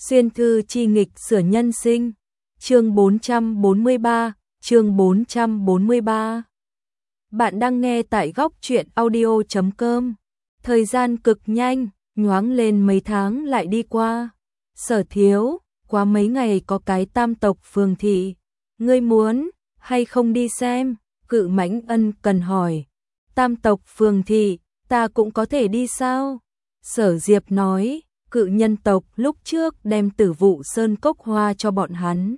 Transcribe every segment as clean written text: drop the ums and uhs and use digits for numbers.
Xuyên thư chi nghịch sửa nhân sinh. Chương 443, chương 443. Bạn đang nghe tại góc truyện audio.com. Thời gian cực nhanh, nhoáng lên mấy tháng lại đi qua. Sở Thiếu, quá mấy ngày có cái tam tộc phường thị. Ngươi muốn hay không đi xem? Cự Mãnh ân cần hỏi. Tam tộc phường thị, ta cũng có thể đi sao? Sở Diệp nói. Cự nhân tộc lúc trước đem Tử Vụ Sơn cốc hoa cho bọn hắn.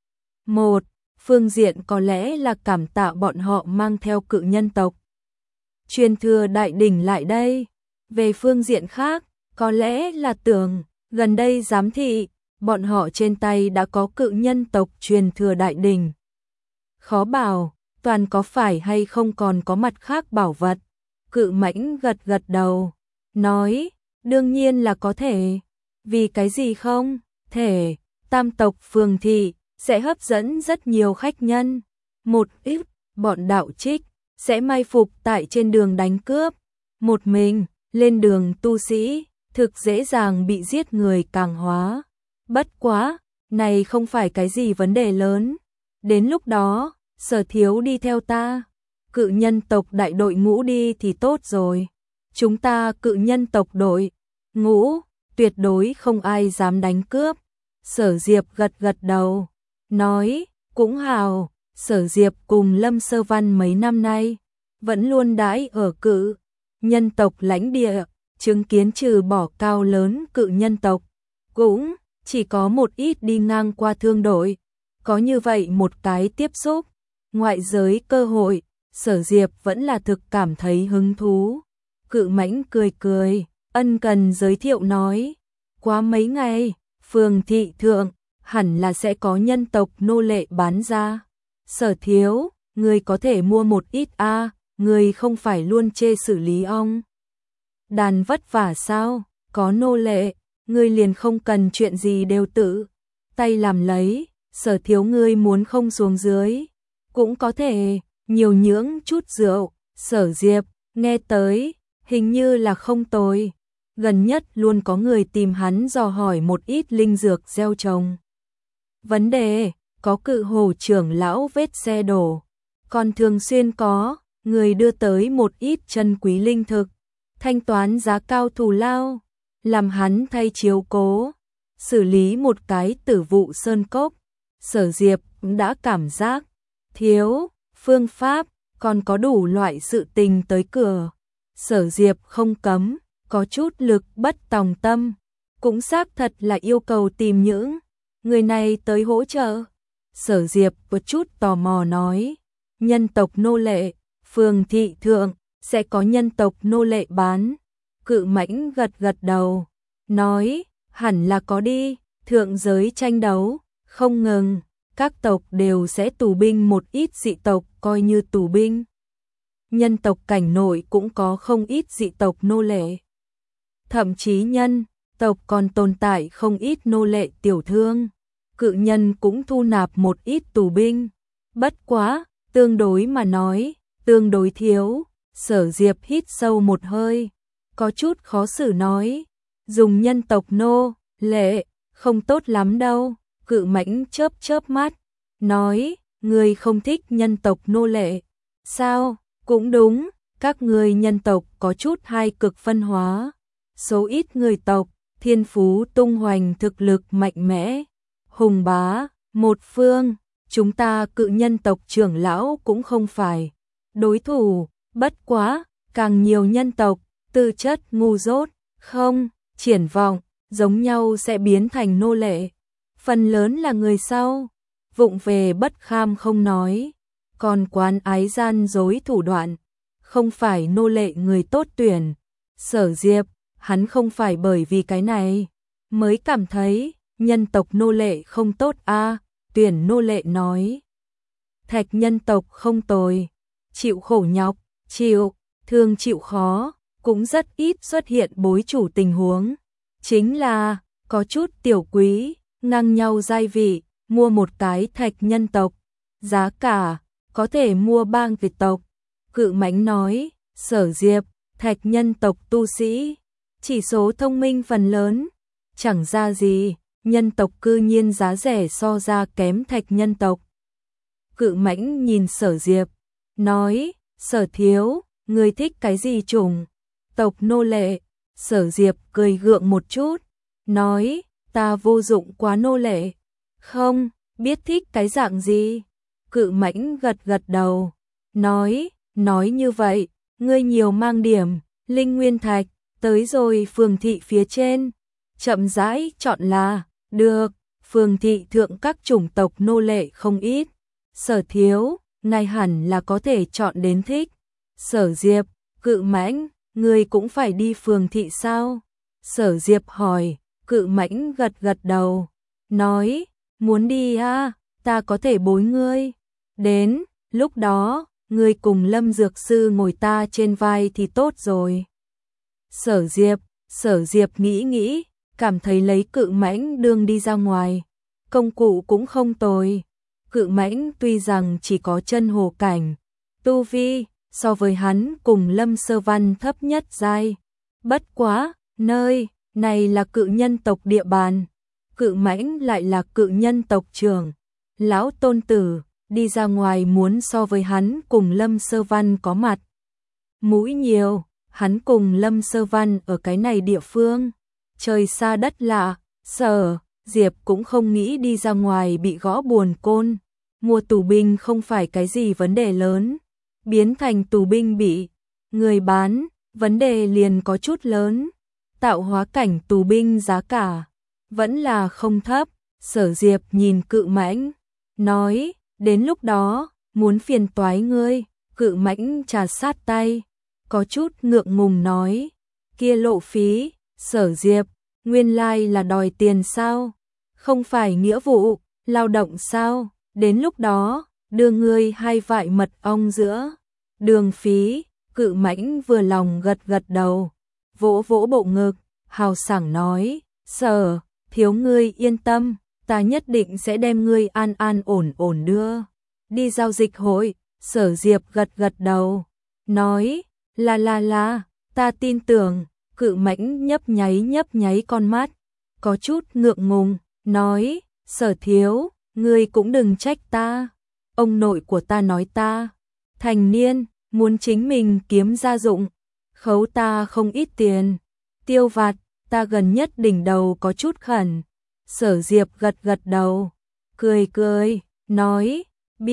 Một phương diện có lẽ là cảm tạ bọn họ mang theo cự nhân tộc truyền thừa đại đỉnh lại đây. Về phương diện khác, có lẽ là tưởng gần đây giám thị, bọn họ trên tay đã có cự nhân tộc truyền thừa đại đỉnh. Khó bảo, toàn có phải hay không còn có mặt khác bảo vật. Cự Mãnh gật gật đầu, nói. Đương nhiên là có thể. Vì cái gì không? Thể, tam tộc phường thị sẽ hấp dẫn rất nhiều khách nhân. Một ít, bọn đạo trích sẽ mai phục tại trên đường đánh cướp. Một mình, lên đường tu sĩ, thực dễ dàng bị giết người càng hóa. Bất quá, này không phải cái gì vấn đề lớn. Đến lúc đó, Sở Thiếu đi theo ta. Cự nhân tộc đại đội ngũ đi thì tốt rồi. Chúng ta cự nhân tộc đội ngũ, tuyệt đối không ai dám đánh cướp. Sở Diệp gật gật đầu, nói, cũng hào. Sở Diệp cùng Lâm Sơ Văn mấy năm nay vẫn luôn đãi ở cự nhân tộc lãnh địa, chứng kiến trừ bỏ cao lớn cự nhân tộc, cũng chỉ có một ít đi ngang qua thương đội. Có như vậy một cái tiếp xúc ngoại giới cơ hội, Sở Diệp vẫn là thực cảm thấy hứng thú. Cự Mãnh cười cười, ân cần giới thiệu nói, quá mấy ngày, phường thị thượng hẳn là sẽ có nhân tộc nô lệ bán ra. Sở Thiếu, người có thể mua một ít a, người không phải luôn chê xử lý ong đàn vất vả sao? Có nô lệ, người liền không cần chuyện gì đều tự tay làm lấy. Sở Thiếu, ngươi muốn không xuống dưới cũng có thể nhiều nhưỡng chút rượu. Sở Diệp nghe tới hình như là không tồi. Gần nhất luôn có người tìm hắn dò hỏi một ít linh dược gieo trồng. Vấn đề, có cự hồ trưởng lão vết xe đổ. Còn thường xuyên có người đưa tới một ít chân quý linh thực, thanh toán giá cao thù lao, làm hắn thay chiếu cố, xử lý một cái Tử Vụ Sơn cốc. Sở Diệp đã cảm giác thiếu phương pháp, còn có đủ loại sự tình tới cửa. Sở Diệp không cấm, có chút lực bất tòng tâm, cũng xác thật là yêu cầu tìm những người này tới hỗ trợ. Sở Diệp có chút tò mò nói, nhân tộc nô lệ, phường thị thượng sẽ có nhân tộc nô lệ bán. Cự Mãnh gật gật đầu, nói, hẳn là có đi, thượng giới tranh đấu không ngừng, các tộc đều sẽ tù binh một ít dị tộc coi như tù binh. Nhân tộc cảnh nội cũng có không ít dị tộc nô lệ. Thậm chí nhân tộc còn tồn tại không ít nô lệ tiểu thương. Cự nhân cũng thu nạp một ít tù binh. Bất quá, tương đối mà nói, tương đối thiếu. Sở Diệp hít sâu một hơi, có chút khó xử nói, dùng nhân tộc nô lệ không tốt lắm đâu. Cự Mãnh chớp chớp mắt, nói, người không thích nhân tộc nô lệ sao? Cũng đúng, các người nhân tộc có chút hai cực phân hóa. Số ít người tộc, thiên phú tung hoành, thực lực mạnh mẽ, hùng bá một phương. Chúng ta cự nhân tộc trưởng lão cũng không phải đối thủ. Bất quá, càng nhiều nhân tộc, tư chất ngu dốt, không triển vọng, giống nhau sẽ biến thành nô lệ. Phần lớn là người sau, vụng về bất kham không nói, còn quán ái gian dối thủ đoạn, không phải nô lệ người tốt tuyển. Sở Diệp, hắn không phải bởi vì cái này mới cảm thấy nhân tộc nô lệ không tốt a. Tuyển nô lệ nói, thạch nhân tộc không tồi, chịu khổ nhọc, chịu thương chịu khó, cũng rất ít xuất hiện bối chủ tình huống. Chính là có chút tiểu quý, ngang nhau giai vị, mua một cái thạch nhân tộc, giá cả có thể mua 3 Việt tộc. Cự Mãnh nói, Sở Diệp, thạch nhân tộc tu sĩ, chỉ số thông minh phần lớn chẳng ra gì, nhân tộc cư nhiên giá rẻ so ra kém thạch nhân tộc. Cự Mãnh nhìn Sở Diệp, nói, Sở thiếu, ngươi thích cái gì chủng tộc nô lệ? Sở Diệp cười gượng một chút, nói, ta vô dụng quá nô lệ. Không, biết thích cái dạng gì? Cự Mãnh gật gật đầu, nói như vậy, ngươi nhiều mang điểm, linh nguyên thạch, tới rồi phường thị phía trên, chậm rãi chọn là, được, phường thị thượng các chủng tộc nô lệ không ít. Sở thiếu, ngài hẳn là có thể chọn đến thích. Sở Diệp, Cự Mãnh, ngươi cũng phải đi phường thị sao? Sở Diệp hỏi, Cự Mãnh gật gật đầu, nói, muốn đi à, ta có thể bối ngươi. Đến, lúc đó, ngươi cùng Lâm Dược Sư ngồi ta trên vai thì tốt rồi. Sở Diệp nghĩ, cảm thấy lấy Cự Mãnh đương đi ra ngoài, công cụ cũng không tồi. Cự Mãnh tuy rằng chỉ có chân hồ cảnh, tu vi, so với hắn cùng Lâm Sơ Văn thấp nhất giai. Bất quá, nơi này là cự nhân tộc địa bàn. Cự Mãnh lại là cự nhân tộc trưởng. Lão tôn tử, đi ra ngoài muốn so với hắn cùng Lâm Sơ Văn có mặt mũi nhiều, hắn cùng Lâm Sơ Văn ở cái này địa phương. Trời xa đất lạ, Sở Diệp cũng không nghĩ đi ra ngoài bị gõ buồn côn. Mua tù binh không phải cái gì vấn đề lớn. Biến thành tù binh bị người bán, vấn đề liền có chút lớn. Tạo hóa cảnh tù binh giá cả vẫn là không thấp. Sở Diệp nhìn Cự Mãnh, nói, đến lúc đó, muốn phiền toái ngươi. Cự Mãnh trà sát tay, có chút ngượng ngùng nói, kia lộ phí. Sở Diệp, nguyên lai là đòi tiền sao? Không phải nghĩa vụ lao động sao? Đến lúc đó, đưa ngươi 2 vại mật ong giữa đường phí. Cự Mãnh vừa lòng gật gật đầu, vỗ vỗ bộ ngực, hào sảng nói, Sở thiếu ngươi yên tâm, ta nhất định sẽ đem ngươi an an ổn ổn đưa đi giao dịch hội. Sở Diệp gật gật đầu, nói, là, ta tin tưởng. Cự Mãnh nhấp nháy con mắt, có chút ngượng ngùng, nói, Sở thiếu, ngươi cũng đừng trách ta. Ông nội của ta nói ta thành niên, muốn chính mình kiếm gia dụng, khấu ta không ít tiền, tiêu vặt, ta gần nhất đỉnh đầu có chút khẩn. Sở Diệp gật gật đầu, cười, nói,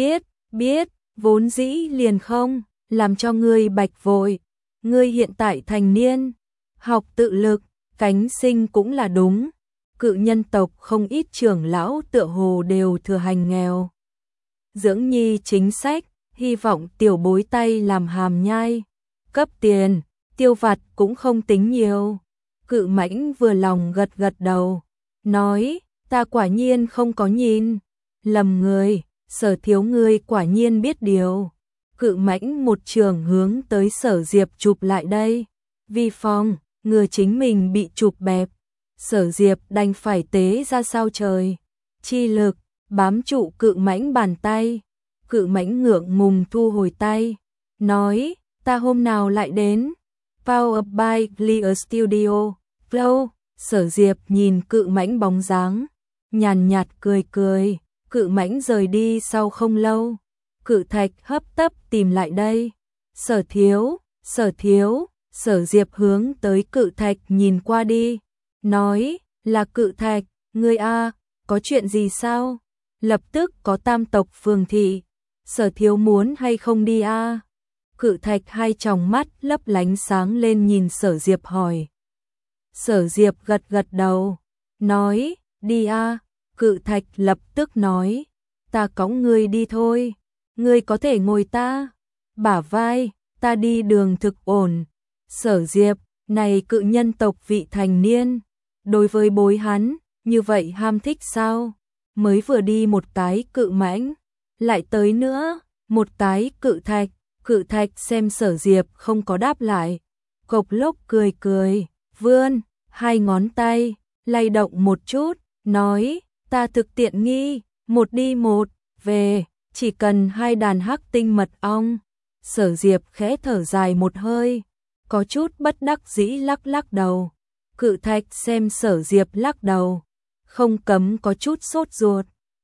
biết, vốn dĩ liền không, làm cho ngươi bạch vội. Ngươi hiện tại thành niên, học tự lực, cánh sinh cũng là đúng. Cự nhân tộc không ít trưởng lão tựa hồ đều thừa hành nghèo dưỡng nhi chính sách, hy vọng tiểu bối tay làm hàm nhai, cấp tiền, tiêu vặt cũng không tính nhiều. Cự Mãnh vừa lòng gật gật đầu, nói, ta quả nhiên không có nhìn lầm người. Sở thiếu ngươi quả nhiên biết điều. Cự Mãnh một trường hướng tới Sở Diệp chụp lại đây, vi phong, ngừa chính mình bị chụp bẹp. Sở Diệp đành phải tế ra sao trời chi lực, bám trụ Cự Mãnh bàn tay. Cự Mãnh ngượng ngùng thu hồi tay, nói, ta hôm nào lại đến. Powered by Clear Studio, Flow. Sở Diệp nhìn Cự Mãnh bóng dáng, nhàn nhạt cười. Cự Mãnh rời đi sau không lâu, Cự Thạch hấp tấp tìm lại đây. Sở thiếu, Sở Diệp hướng tới Cự Thạch nhìn qua đi, nói, là Cự Thạch, ngươi a, có chuyện gì sao? Lập tức có tam tộc phường thị, Sở thiếu muốn hay không đi a? Cự Thạch hai tròng mắt lấp lánh sáng lên nhìn Sở Diệp hỏi. Sở Diệp gật gật đầu, nói, đi a. Cự Thạch lập tức nói, ta cõng ngươi đi thôi, ngươi có thể ngồi ta bả vai, ta đi đường thực ổn. Sở Diệp, này cự nhân tộc vị thành niên, đối với bối hắn, như vậy ham thích sao? Mới vừa đi một cái Cự Mãnh, lại tới nữa, một cái Cự Thạch xem Sở Diệp không có đáp lại, cộc lốc cười, vươn 2 ngón tay, lay động một chút, nói, ta thực tiện nghi, một đi một về, chỉ cần 2 đàn hắc tinh mật ong. Sở Diệp khẽ thở dài một hơi, có chút bất đắc dĩ lắc đầu. Cự Thạch xem Sở Diệp lắc đầu, không cấm có chút sốt ruột.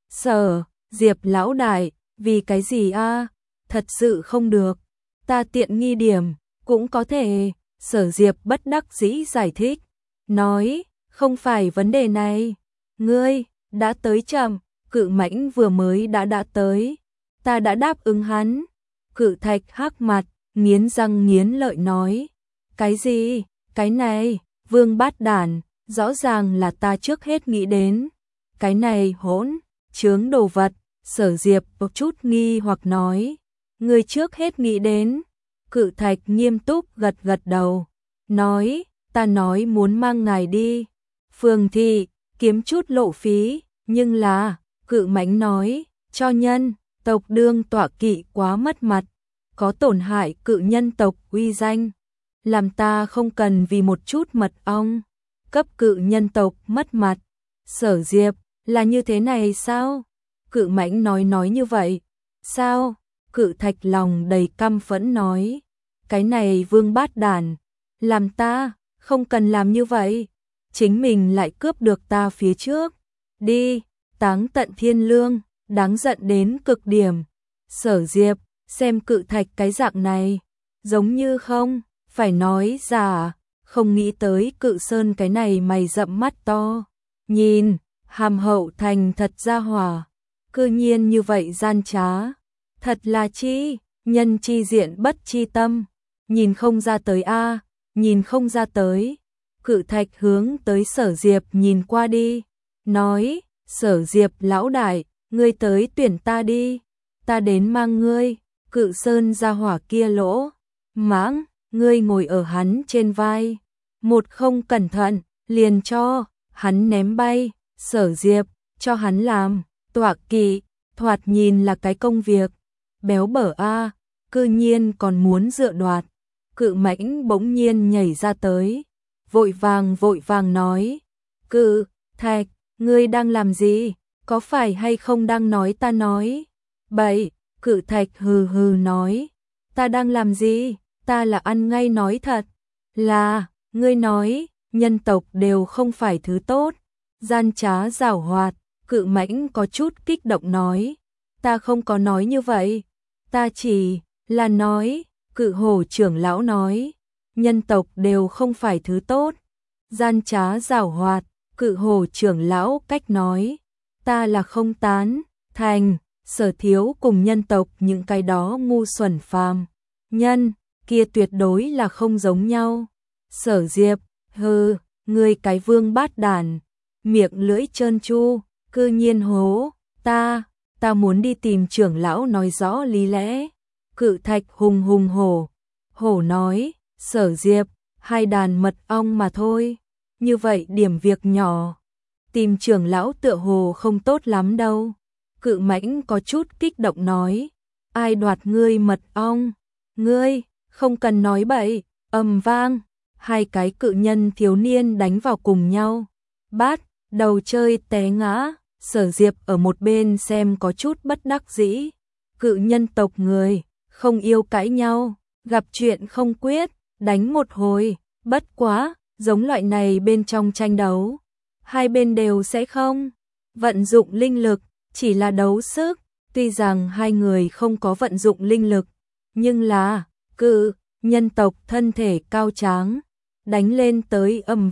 Sở Diệp lão đại, vì cái gì a? Thật sự không được. Ta tiện nghi điểm, cũng có thể. Sở Diệp bất đắc dĩ giải thích. Nói, không phải vấn đề này. Ngươi, đã tới chậm, Cự Mãnh vừa mới đã tới. Ta đã đáp ứng hắn. Cự Thạch hắc mặt, nghiến răng nghiến lợi nói. Cái gì? Cái này, Vương Bát Đản, rõ ràng là ta trước hết nghĩ đến. Cái này hỗn, chướng đồ vật, Sở Diệp một chút nghi hoặc nói. Người trước hết nghĩ đến. Cự Thạch nghiêm túc gật gật đầu. Nói, ta nói muốn mang ngài đi. Phường thị, kiếm chút lộ phí, nhưng là, Cự Mãnh nói, cho nhân tộc đương tọa kỵ quá mất mặt, có tổn hại cự nhân tộc uy danh. Làm ta không cần vì một chút mật ong, cấp cự nhân tộc mất mặt. Sở Diệp, là như thế này sao? Cự Mãnh nói như vậy. Sao? Cự Thạch lòng đầy căm phẫn nói. Cái này Vương Bát Đản, làm ta, không cần làm như vậy. Chính mình lại cướp được ta phía trước. Đi, táng tận thiên lương, đáng giận đến cực điểm. Sở Diệp, xem Cự Thạch cái dạng này, giống như không, phải nói giả, không nghĩ tới Cự Sơn cái này mày rậm mắt to. Nhìn, hàm hậu thành thật ra hỏa, cư nhiên như vậy gian trá. Thật là chi, nhân chi diện bất chi tâm, nhìn không ra tới a, nhìn không ra tới. Cự Thạch hướng tới Sở Diệp nhìn qua đi, nói, Sở Diệp lão đại, ngươi tới tuyển ta đi, ta đến mang ngươi. Cự Sơn ra hỏa kia lỗ mãng, ngươi ngồi ở hắn trên vai, một không cẩn thận, liền cho hắn ném bay. Sở Diệp, cho hắn làm tọa kỵ, thoạt nhìn là cái công việc béo bở a, cư nhiên còn muốn dựa đoạt. Cự Mãnh bỗng nhiên nhảy ra tới, vội vàng nói, Cự Thạch, ngươi đang làm gì? Có phải hay không đang nói ta nói bậy? Cự Thạch hừ hừ nói, ta đang làm gì? Ta là ăn ngay nói thật. Là, ngươi nói, nhân tộc đều không phải thứ tốt, gian trá giảo hoạt. Cự Mãnh có chút kích động nói, ta không có nói như vậy, ta chỉ là nói. Cự Hổ trưởng lão nói, nhân tộc đều không phải thứ tốt, gian trá giảo hoạt. Cự Hổ trưởng lão cách nói, ta là không tán thành. Sở Thiếu cùng nhân tộc những cái đó ngu xuẩn phàm nhân kia tuyệt đối là không giống nhau. Sở Diệp, hừ, ngươi cái Vương Bát Đản, miệng lưỡi trơn tru, cư nhiên hố ta muốn đi tìm trưởng lão nói rõ lý lẽ. Cự Thạch hùng hổ nói, Sở Diệp, hai đàn mật ong mà thôi, như vậy điểm việc nhỏ, tìm trưởng lão tựa hồ không tốt lắm đâu. Cự Mãnh có chút kích động nói, ai đoạt ngươi mật ong? Ngươi, không cần nói bậy. Ầm vang, hai cái cự nhân thiếu niên đánh vào cùng nhau, bát đầu chơi té ngã. Sở Diệp ở một bên xem có chút bất đắc dĩ. Cự nhân tộc người không yêu cãi nhau, gặp chuyện không quyết, đánh một hồi. Bất quá, giống loại này bên trong tranh đấu, hai bên đều sẽ không vận dụng linh lực, chỉ là đấu sức. Tuy rằng hai người không có vận dụng linh lực, nhưng là cự nhân tộc thân thể cao tráng, đánh lên tới ầm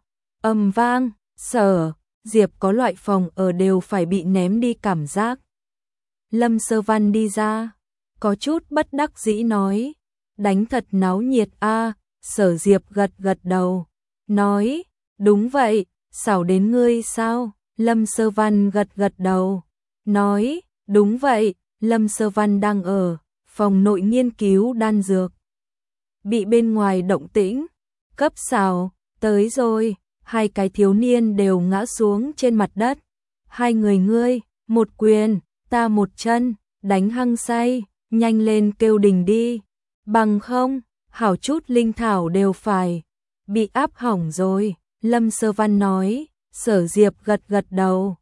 vang. Sở Diệp có loại phòng ở đều phải bị ném đi cảm giác. Lâm Sơ Văn đi ra, có chút bất đắc dĩ nói, đánh thật náo nhiệt a. Sở Diệp gật đầu, nói, đúng vậy, xảo đến ngươi sao? Lâm Sơ Văn gật đầu, nói, đúng vậy. Lâm Sơ Văn đang ở phòng nội nghiên cứu đan dược, bị bên ngoài động tĩnh cấp xào tới rồi. Hai cái thiếu niên đều ngã xuống trên mặt đất. Hai người ngươi, một quyền, ta một chân, đánh hăng say, nhanh lên kêu đình đi. Bằng không, hảo chút linh thảo đều phải bị áp hỏng rồi. Lâm Sơ Văn nói. Sở Diệp gật đầu,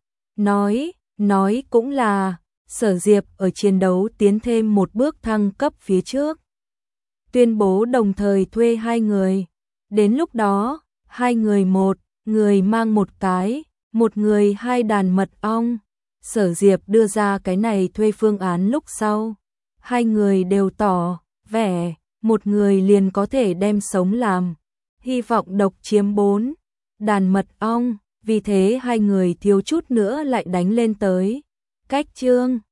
nói cũng là. Sở Diệp ở chiến đấu tiến thêm một bước thăng cấp phía trước, tuyên bố đồng thời thuê hai người. Đến lúc đó, hai người một người mang một cái một người 2 đàn mật ong. Sở Diệp đưa ra cái này thuê phương án lúc sau, hai người đều tỏ vẻ, một người liền có thể đem sống làm, hy vọng độc chiếm 4 đàn mật ong, vì thế hai người thiếu chút nữa lại đánh lên tới. Cách chương